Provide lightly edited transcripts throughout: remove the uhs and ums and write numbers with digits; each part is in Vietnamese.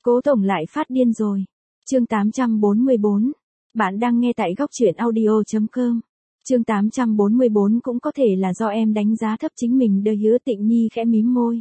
Cố Tổng lại phát điên rồi. Chương 844. Bạn đang nghe tại góc truyện audio.com. Chương 844 cũng có thể là do em đánh giá thấp chính mình. Đời Hứa Tịnh Nhi khẽ mím môi.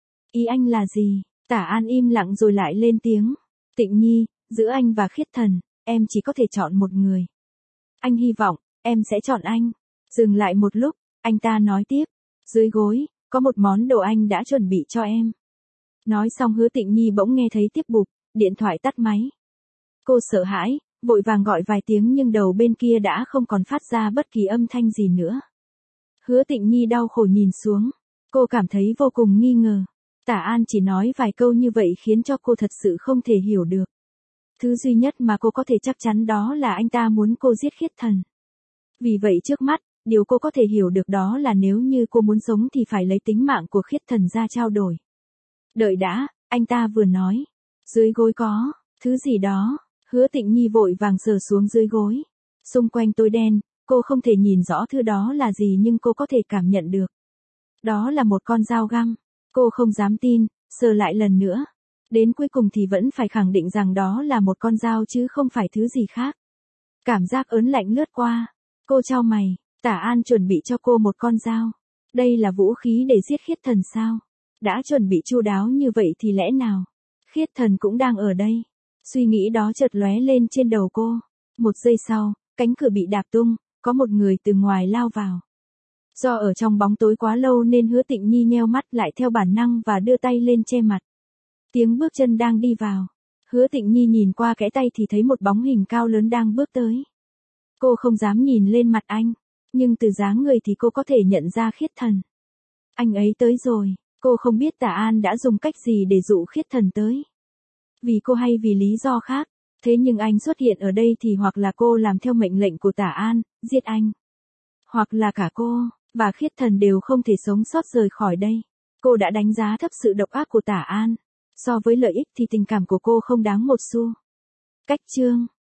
Ý anh là gì? Tả An im lặng rồi lại lên tiếng. Tịnh Nhi, giữa anh và Khiết Thần, em chỉ có thể chọn một người. Anh hy vọng, em sẽ chọn anh. Dừng lại một lúc, anh ta nói tiếp. Dưới gối, có một món đồ anh đã chuẩn bị cho em. Nói xong Hứa Tịnh Nhi bỗng nghe thấy tiếp bụp, điện thoại tắt máy. Cô sợ hãi, vội vàng gọi vài tiếng nhưng đầu bên kia đã không còn phát ra bất kỳ âm thanh gì nữa. Hứa Tịnh Nhi đau khổ nhìn xuống. Cô cảm thấy vô cùng nghi ngờ. Tả An chỉ nói vài câu như vậy khiến cho cô thật sự không thể hiểu được. Thứ duy nhất mà cô có thể chắc chắn đó là anh ta muốn cô giết Khiết Thần. Vì vậy trước mắt, điều cô có thể hiểu được đó là nếu như cô muốn sống thì phải lấy tính mạng của Khiết Thần ra trao đổi. Đợi đã, anh ta vừa nói. Dưới gối có thứ gì đó. Hứa Tịnh Nhi vội vàng sờ xuống dưới gối. Xung quanh tối đen, cô không thể nhìn rõ thứ đó là gì nhưng cô có thể cảm nhận được. Đó là một con dao găm. Cô không dám tin, sờ lại lần nữa. Đến cuối cùng thì vẫn phải khẳng định rằng đó là một con dao chứ không phải thứ gì khác. Cảm giác ớn lạnh lướt qua. Cô chau mày, Tả An chuẩn bị cho cô một con dao. Đây là vũ khí để giết Khiết Thần sao? Đã chuẩn bị chu đáo như vậy thì lẽ nào Khiết Thần cũng đang ở đây? Suy nghĩ đó chợt lóe lên trên đầu cô. Một giây sau, cánh cửa bị đạp tung, có một người từ ngoài lao vào. Do ở trong bóng tối quá lâu nên Hứa Tịnh Nhi nheo mắt lại theo bản năng và đưa tay lên che mặt. Tiếng bước chân đang đi vào. Hứa Tịnh Nhi nhìn qua kẽ tay thì thấy một bóng hình cao lớn đang bước tới. Cô không dám nhìn lên mặt anh, nhưng từ dáng người thì cô có thể nhận ra Khiết Thần. Anh ấy tới rồi. Cô không biết Tả An đã dùng cách gì để dụ Khiết Thần tới. Vì cô hay vì lý do khác. Thế nhưng anh xuất hiện ở đây thì hoặc là cô làm theo mệnh lệnh của Tả An, giết anh. Hoặc là cả cô và Khiết Thần đều không thể sống sót rời khỏi đây. Cô đã đánh giá thấp sự độc ác của Tả An. So với lợi ích thì tình cảm của cô không đáng một xu. Cách chương